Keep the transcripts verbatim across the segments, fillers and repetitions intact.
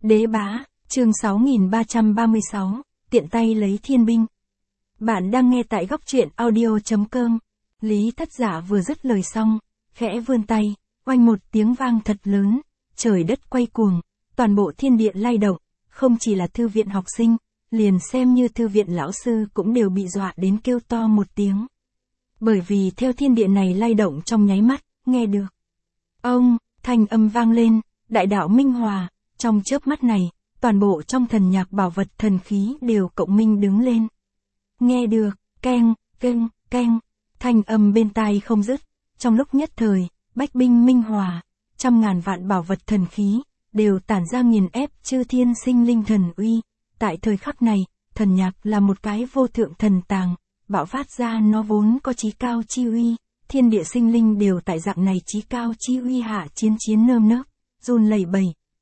Đế bá, chương sáu nghìn ba trăm ba mươi sáu, tiện tay lấy thiên binh. Bạn đang nghe tại góc truyện audio chấm com. Lý Thất Giả vừa dứt lời xong, khẽ vươn tay, oanh một tiếng vang thật lớn, trời đất quay cuồng, toàn bộ thiên địa lay động, không chỉ là thư viện học sinh, liền xem như thư viện lão sư cũng đều bị dọa đến kêu to một tiếng. Bởi vì theo thiên địa này lay động trong nháy mắt, nghe được. Ông, thanh âm vang lên, đại đạo minh hòa, trong chớp mắt này, toàn bộ trong thần nhạc bảo vật thần khí đều cộng minh đứng lên. Nghe được, keng, keng, keng, thanh âm bên tai không dứt, trong lúc nhất thời, bách binh minh hòa, trăm ngàn vạn bảo vật thần khí, đều tản ra nghiền ép chư thiên sinh linh thần uy. Tại thời khắc này, thần nhạc là một cái vô thượng thần tàng, bạo phát ra nó vốn có chí cao chi uy, thiên địa sinh linh đều tại dạng này chí cao chi uy hạ chiến chiến nơm nớp, run lẩy bẩy.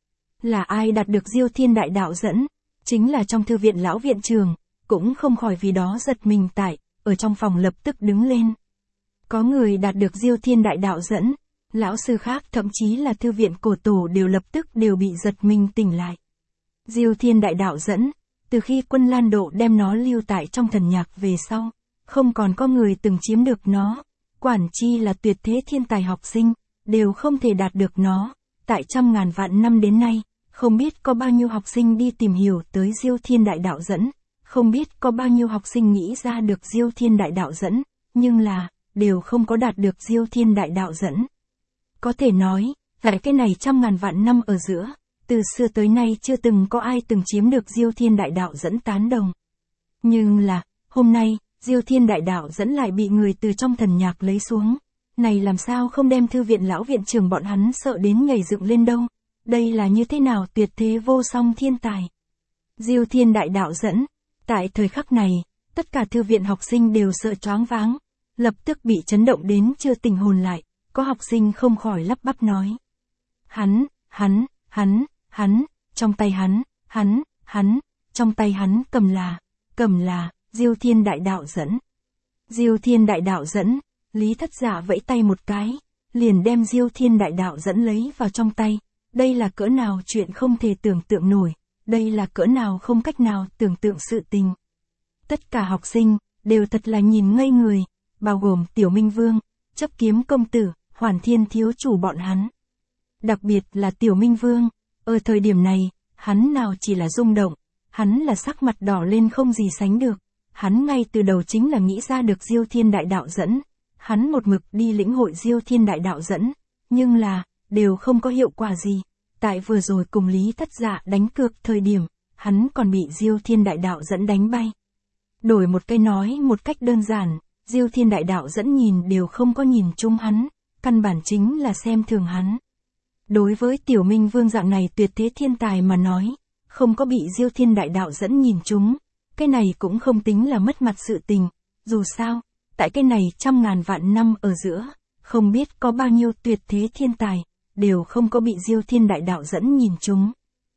Là ai đạt được Diêu Thiên Đại Đạo dẫn? Chính là trong thư viện lão viện trường, cũng không khỏi vì đó giật mình tại, ở trong phòng lập tức đứng lên. Có người đạt được Diêu Thiên Đại Đạo dẫn, lão sư khác thậm chí là thư viện cổ tổ đều lập tức đều bị giật mình tỉnh lại. Diêu Thiên Đại Đạo dẫn, từ khi Quân Lan Độ đem nó lưu tại trong thần nhạc về sau, không còn có người từng chiếm được nó, quản chi là tuyệt thế thiên tài học sinh, đều không thể đạt được nó. Tại trăm ngàn vạn năm đến nay, không biết có bao nhiêu học sinh đi tìm hiểu tới Diêu Thiên Đại Đạo dẫn, không biết có bao nhiêu học sinh nghĩ ra được Diêu Thiên Đại Đạo dẫn, nhưng là, đều không có đạt được Diêu Thiên Đại Đạo dẫn. Có thể nói, tại cái này trăm ngàn vạn năm ở giữa, từ xưa tới nay chưa từng có ai từng chiếm được Diêu Thiên Đại Đạo dẫn tán đồng. Nhưng là, hôm nay, Diêu Thiên Đại Đạo dẫn lại bị người từ trong thần nhạc lấy xuống. Này làm sao không đem thư viện lão viện trường bọn hắn sợ đến nhảy dựng lên đâu, đây là như thế nào tuyệt thế vô song thiên tài. Diêu Thiên Đại Đạo dẫn, tại thời khắc này, tất cả thư viện học sinh đều sợ choáng váng, lập tức bị chấn động đến chưa tỉnh hồn lại, có học sinh không khỏi lắp bắp nói. Hắn, hắn, hắn, hắn, trong tay hắn, hắn, hắn, trong tay hắn cầm là, cầm là, Diêu Thiên Đại Đạo dẫn. Diêu Thiên Đại Đạo dẫn. Lý Thất Giả vẫy tay một cái, liền đem Diêu Thiên Đại Đạo dẫn lấy vào trong tay. Đây là cỡ nào chuyện không thể tưởng tượng nổi, đây là cỡ nào không cách nào tưởng tượng sự tình. Tất cả học sinh, đều thật là nhìn ngây người, bao gồm Tiểu Minh Vương, Chấp Kiếm Công Tử, Hoàn Thiên Thiếu Chủ bọn hắn. Đặc biệt là Tiểu Minh Vương, ở thời điểm này, hắn nào chỉ là rung động, hắn là sắc mặt đỏ lên không gì sánh được, hắn ngay từ đầu chính là nghĩ ra được Diêu Thiên Đại Đạo dẫn. Hắn một mực đi lĩnh hội Diêu Thiên Đại Đạo dẫn, nhưng là, đều không có hiệu quả gì. Tại vừa rồi cùng Lý Thất Giả đánh cược thời điểm, hắn còn bị Diêu Thiên Đại Đạo dẫn đánh bay. Đổi một cái nói một cách đơn giản, Diêu Thiên Đại Đạo dẫn nhìn đều không có nhìn chung hắn, căn bản chính là xem thường hắn. Đối với Tiểu Minh Vương dạng này tuyệt thế thiên tài mà nói, không có bị Diêu Thiên Đại Đạo dẫn nhìn chung, cái này cũng không tính là mất mặt sự tình, dù sao. Tại cái này trăm ngàn vạn năm ở giữa, không biết có bao nhiêu tuyệt thế thiên tài, đều không có bị Diêu Thiên Đại Đạo dẫn nhìn chúng.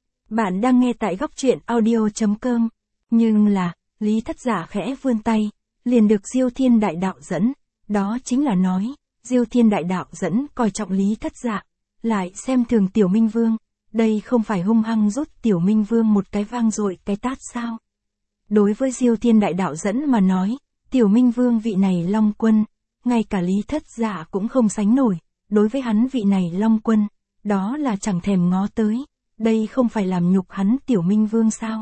Bạn đang nghe tại góc truyện audio chấm com, nhưng là, Lý Thất Giả khẽ vươn tay, liền được Diêu Thiên Đại Đạo dẫn, đó chính là nói, Diêu Thiên Đại Đạo dẫn coi trọng Lý Thất Giả, lại xem thường Tiểu Minh Vương, đây không phải hung hăng rút Tiểu Minh Vương một cái vang dội cái tát sao. Đối với Diêu Thiên Đại Đạo dẫn mà nói, Tiểu Minh Vương vị này Long Quân, ngay cả Lý Thất Giả cũng không sánh nổi, đối với hắn vị này Long Quân, đó là chẳng thèm ngó tới, đây không phải làm nhục hắn Tiểu Minh Vương sao.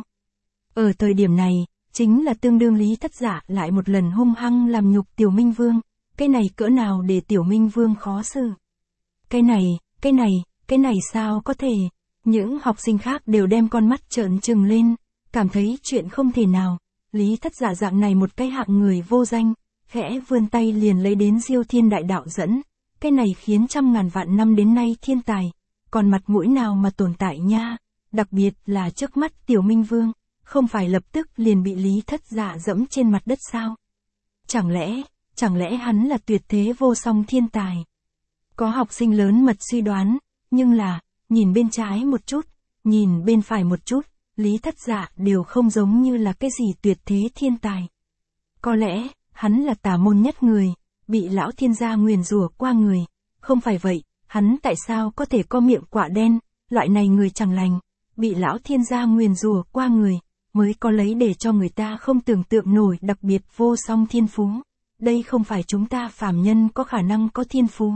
Ở thời điểm này, chính là tương đương Lý Thất Giả lại một lần hung hăng làm nhục Tiểu Minh Vương, cái này cỡ nào để Tiểu Minh Vương khó xử. Cái này, cái này, cái này sao có thể, những học sinh khác đều đem con mắt trợn trừng lên, cảm thấy chuyện không thể nào. Lý Thất Giả dạng này một cái hạng người vô danh, khẽ vươn tay liền lấy đến Diêu Thiên Đại Đạo dẫn, cái này khiến trăm ngàn vạn năm đến nay thiên tài, còn mặt mũi nào mà tồn tại nha, đặc biệt là trước mắt Tiểu Minh Vương, không phải lập tức liền bị Lý Thất Giả dẫm trên mặt đất sao? Chẳng lẽ, chẳng lẽ hắn là tuyệt thế vô song thiên tài? Có học sinh lớn mật suy đoán, nhưng là, nhìn bên trái một chút, nhìn bên phải một chút. Lý Thất Giả đều không giống như là cái gì tuyệt thế thiên tài. Có lẽ, hắn là tà môn nhất người, bị lão thiên gia nguyền rủa qua người. Không phải vậy, hắn tại sao có thể có miệng quả đen, loại này người chẳng lành, bị lão thiên gia nguyền rủa qua người, mới có lấy để cho người ta không tưởng tượng nổi đặc biệt vô song thiên phú. Đây không phải chúng ta phàm nhân có khả năng có thiên phú.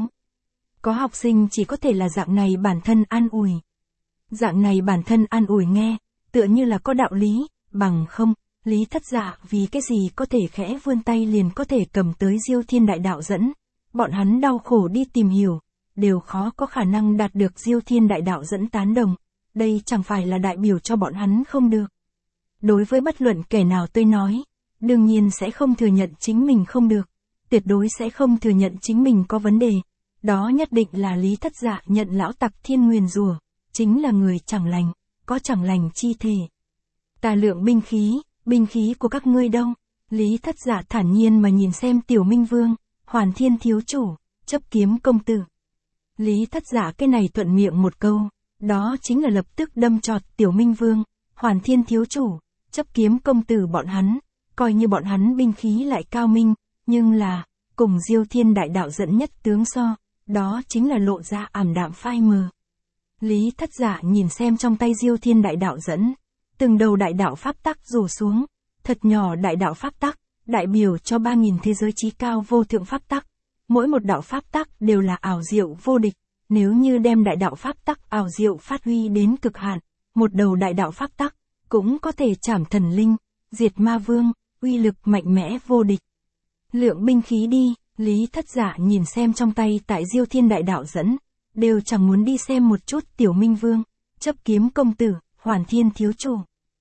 Có học sinh chỉ có thể là dạng này bản thân an ủi. Dạng này bản thân an ủi nghe, tựa như là có đạo lý, bằng không, Lý Thất Dạ vì cái gì có thể khẽ vươn tay liền có thể cầm tới Diêu Thiên Đại Đạo dẫn. Bọn hắn đau khổ đi tìm hiểu, đều khó có khả năng đạt được Diêu Thiên Đại Đạo dẫn tán đồng. Đây chẳng phải là đại biểu cho bọn hắn không được. Đối với bất luận kẻ nào tôi nói, đương nhiên sẽ không thừa nhận chính mình không được, tuyệt đối sẽ không thừa nhận chính mình có vấn đề. Đó nhất định là Lý Thất Dạ nhận lão tặc thiên nguyền rủa, chính là người chẳng lành, có chẳng lành chi thể. Tà lượng binh khí, binh khí của các ngươi đâu? Lý Thất Dạ thản nhiên mà nhìn xem Tiểu Minh Vương, Hoàn Thiên thiếu chủ, Chấp Kiếm công tử. Lý Thất Dạ cái này thuận miệng một câu, đó chính là lập tức đâm chọt Tiểu Minh Vương, Hoàn Thiên thiếu chủ, Chấp Kiếm công tử bọn hắn, coi như bọn hắn binh khí lại cao minh, nhưng là, cùng Diêu Thiên Đại Đạo dẫn nhất tướng so, đó chính là lộ ra ảm đạm phai mờ. Lý Thất Dạ nhìn xem trong tay Diêu Thiên Đại Đạo dẫn, từng đầu đại đạo pháp tắc rủ xuống, thật nhỏ đại đạo pháp tắc, đại biểu cho ba nghìn thế giới chí cao vô thượng pháp tắc. Mỗi một đạo pháp tắc đều là ảo diệu vô địch, nếu như đem đại đạo pháp tắc ảo diệu phát huy đến cực hạn, một đầu đại đạo pháp tắc cũng có thể trảm thần linh, diệt ma vương, uy lực mạnh mẽ vô địch. Lượng binh khí đi, Lý Thất Dạ nhìn xem trong tay tại Diêu Thiên Đại Đạo dẫn, đều chẳng muốn đi xem một chút Tiểu Minh Vương, Chấp Kiếm công tử, Hoàn Thiên thiếu chủ.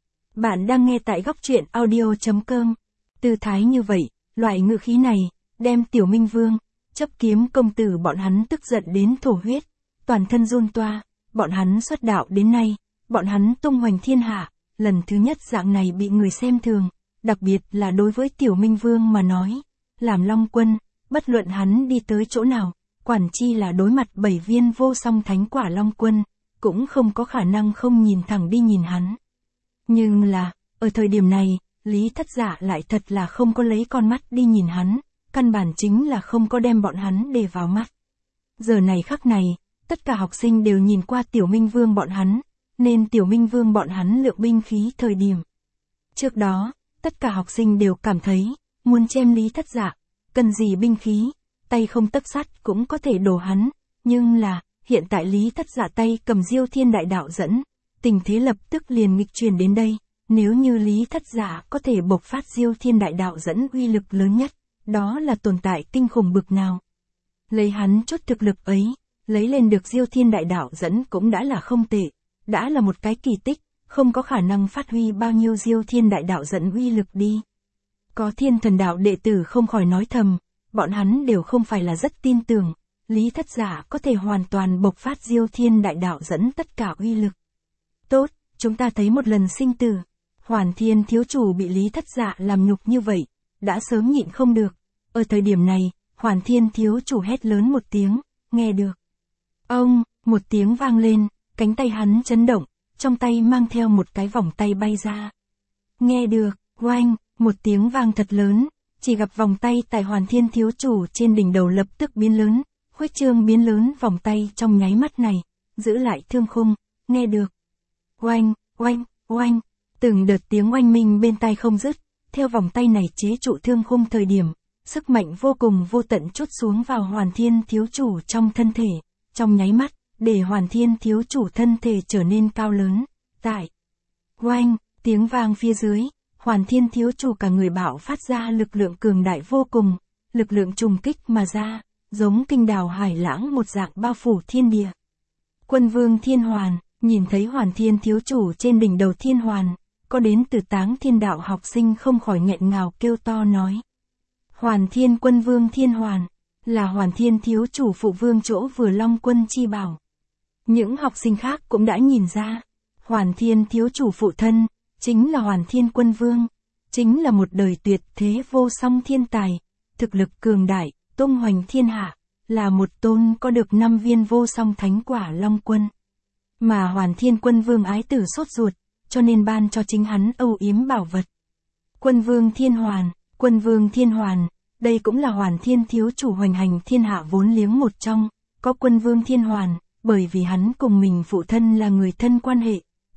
Bạn đang nghe tại góc truyện audio chấm com. Tư thái như vậy, loại ngữ khí này, đem Tiểu Minh Vương, Chấp Kiếm công tử bọn hắn tức giận đến thổ huyết, toàn thân run toa. Bọn hắn xuất đạo đến nay, bọn hắn tung hoành thiên hạ, lần thứ nhất dạng này bị người xem thường, đặc biệt là đối với Tiểu Minh Vương mà nói, làm Long Quân, bất luận hắn đi tới chỗ nào, quản chi là đối mặt bảy viên vô song thánh quả Long Quân, cũng không có khả năng không nhìn thẳng đi nhìn hắn. Nhưng là, ở thời điểm này, Lý Thất Dạ lại thật là không có lấy con mắt đi nhìn hắn, căn bản chính là không có đem bọn hắn để vào mắt. Giờ này khắc này, tất cả học sinh đều nhìn qua Tiểu Minh Vương bọn hắn, nên Tiểu Minh Vương bọn hắn lượng binh khí thời điểm. Trước đó, tất cả học sinh đều cảm thấy, muốn chém Lý Thất Dạ, cần gì binh khí, tay không tấc sắt cũng có thể đổ hắn, nhưng là, hiện tại Lý Thất Dạ tay cầm Diêu Thiên Đại Đạo dẫn, tình thế lập tức liền nghịch chuyển đến đây, nếu như Lý Thất Dạ có thể bộc phát Diêu Thiên Đại Đạo dẫn uy lực lớn nhất, đó là tồn tại kinh khủng bực nào. Lấy hắn chút thực lực ấy, lấy lên được Diêu Thiên Đại Đạo dẫn cũng đã là không tệ, đã là một cái kỳ tích, không có khả năng phát huy bao nhiêu Diêu Thiên Đại Đạo dẫn uy lực đi. Có Thiên Thần Đạo đệ tử không khỏi nói thầm, bọn hắn đều không phải là rất tin tưởng, Lý Thất Dạ có thể hoàn toàn bộc phát Diêu Thiên Đại Đạo dẫn tất cả uy lực. Tốt, chúng ta thấy một lần sinh tử, Hoàn Thiên thiếu chủ bị Lý Thất Dạ làm nhục như vậy, đã sớm nhịn không được. Ở thời điểm này, Hoàn Thiên thiếu chủ hét lớn một tiếng, nghe được. Ông, một tiếng vang lên, cánh tay hắn chấn động, trong tay mang theo một cái vòng tay bay ra. Nghe được, oanh, một tiếng vang thật lớn, chỉ gặp vòng tay tại Hoàn Thiên thiếu chủ trên đỉnh đầu lập tức biến lớn, khuếch trương biến lớn vòng tay trong nháy mắt này, giữ lại thương khung, nghe được. Oanh, oanh, oanh, từng đợt tiếng oanh minh bên tai không dứt, theo vòng tay này chế trụ thương khung thời điểm, sức mạnh vô cùng vô tận trút xuống vào Hoàn Thiên thiếu chủ trong thân thể, trong nháy mắt, để Hoàn Thiên thiếu chủ thân thể trở nên cao lớn, tại. Oanh, tiếng vang phía dưới, Hoàn Thiên thiếu chủ cả người bạo phát ra lực lượng cường đại vô cùng, lực lượng trùng kích mà ra, giống kinh đào hải lãng một dạng bao phủ thiên địa. Quân vương Thiên Hoàn, nhìn thấy Hoàn Thiên thiếu chủ trên đỉnh đầu Thiên Hoàn, có đến từ Táng Thiên Đạo học sinh không khỏi nghẹn ngào kêu to nói. Hoàn Thiên quân vương Thiên Hoàn, là Hoàn Thiên thiếu chủ phụ vương chỗ vừa Long Quân chi bảo. Những học sinh khác cũng đã nhìn ra, Hoàn Thiên thiếu chủ phụ thân, chính là Hoàn Thiên quân vương, chính là một đời tuyệt thế vô song thiên tài, thực lực cường đại, tung hoành thiên hạ, là một tôn có được năm viên vô song thánh quả Long Quân. Mà Hoàn Thiên quân vương ái tử sốt ruột, cho nên ban cho chính hắn âu yếm bảo vật. Quân vương Thiên Hoàn, quân vương Thiên Hoàn, đây cũng là Hoàn Thiên thiếu chủ hoành hành thiên hạ vốn liếng một trong, có quân vương Thiên Hoàn, bởi vì hắn cùng mình phụ thân là người thân quan hệ,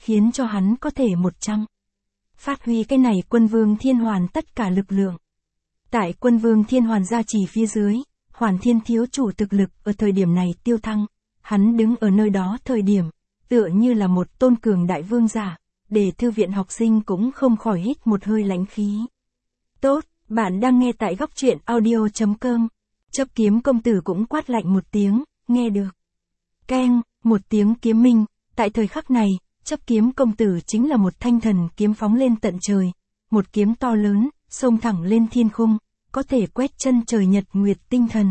khiến cho hắn có thể một trăm. Phát huy cái này Quân Vương Thiên Hoàn tất cả lực lượng. Tại Quân Vương Thiên Hoàn gia trì phía dưới, Hoàn Thiên thiếu chủ thực lực ở thời điểm này tiêu thăng, hắn đứng ở nơi đó thời điểm, tựa như là một tôn cường đại vương giả, để thư viện học sinh cũng không khỏi hít một hơi lãnh khí. Tốt, bạn đang nghe tại góc truyện audio.com. Chấp kiếm công tử cũng quát lạnh một tiếng, nghe được. Keng, một tiếng kiếm minh, tại thời khắc này, chấp kiếm công tử chính là một thanh thần kiếm phóng lên tận trời, một kiếm to lớn, xông thẳng lên thiên khung, có thể quét chân trời nhật nguyệt tinh thần.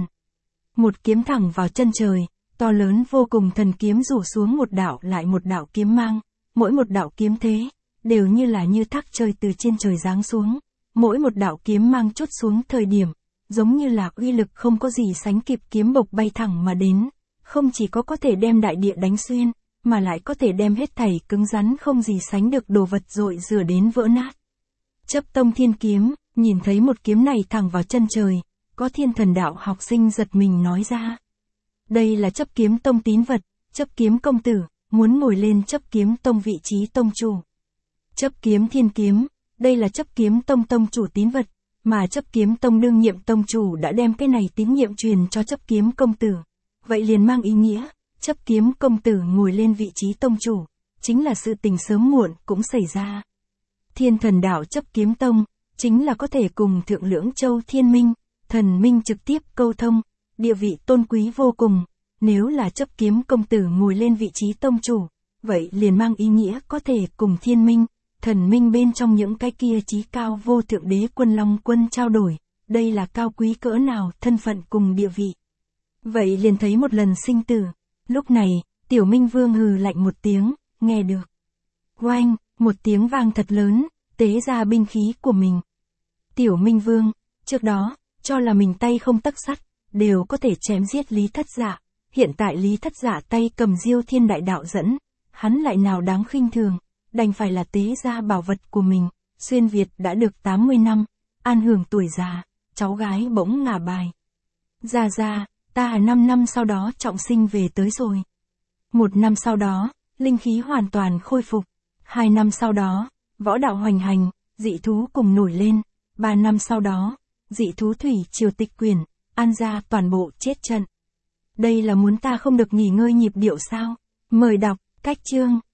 Một kiếm thẳng vào chân trời, to lớn vô cùng thần kiếm rủ xuống một đạo lại một đạo kiếm mang, mỗi một đạo kiếm thế, đều như là như thác trời từ trên trời giáng xuống, mỗi một đạo kiếm mang chốt xuống thời điểm, giống như là uy lực không có gì sánh kịp kiếm bộc bay thẳng mà đến, không chỉ có có thể đem đại địa đánh xuyên, mà lại có thể đem hết thảy cứng rắn không gì sánh được đồ vật dội rửa đến vỡ nát. Chấp tông thiên kiếm, nhìn thấy một kiếm này thẳng vào chân trời, có thiên thần đạo học sinh giật mình nói ra. Đây là chấp kiếm tông tín vật, chấp kiếm công tử, muốn ngồi lên chấp kiếm tông vị trí tông chủ. Chấp kiếm thiên kiếm, đây là chấp kiếm tông tông chủ tín vật, mà chấp kiếm tông đương nhiệm tông chủ đã đem cái này tín nhiệm truyền cho chấp kiếm công tử. Vậy liền mang ý nghĩa, chấp kiếm công tử ngồi lên vị trí tông chủ, chính là sự tình sớm muộn cũng xảy ra. Thiên thần đạo chấp kiếm tông, chính là có thể cùng thượng lưỡng châu thiên minh, thần minh trực tiếp câu thông, địa vị tôn quý vô cùng. Nếu là chấp kiếm công tử ngồi lên vị trí tông chủ, vậy liền mang ý nghĩa có thể cùng thiên minh, thần minh bên trong những cái kia chí cao vô thượng đế quân long quân trao đổi, đây là cao quý cỡ nào thân phận cùng địa vị. Vậy liền thấy một lần sinh tử, lúc này, tiểu minh vương hừ lạnh một tiếng, nghe được. Oanh, một tiếng vang thật lớn, tế ra binh khí của mình. Tiểu minh vương, trước đó, cho là mình tay không tấc sắt, đều có thể chém giết Lý Thất Dạ. Hiện tại Lý Thất Dạ tay cầm Diêu Thiên Đại Đạo dẫn, hắn lại nào đáng khinh thường, đành phải là tế ra bảo vật của mình. Xuyên Việt đã được tám mươi năm, an hưởng tuổi già, cháu gái bỗng ngả bài. Ra ra, ta năm năm sau đó trọng sinh về tới rồi. Một năm sau đó, linh khí hoàn toàn khôi phục. Hai năm sau đó, võ đạo hoành hành, dị thú cùng nổi lên. Ba năm sau đó, dị thú thủy triều tịch quyển, An gia toàn bộ chết trận. Đây là muốn ta không được nghỉ ngơi nhịp điệu sao? Mời đọc, cách chương.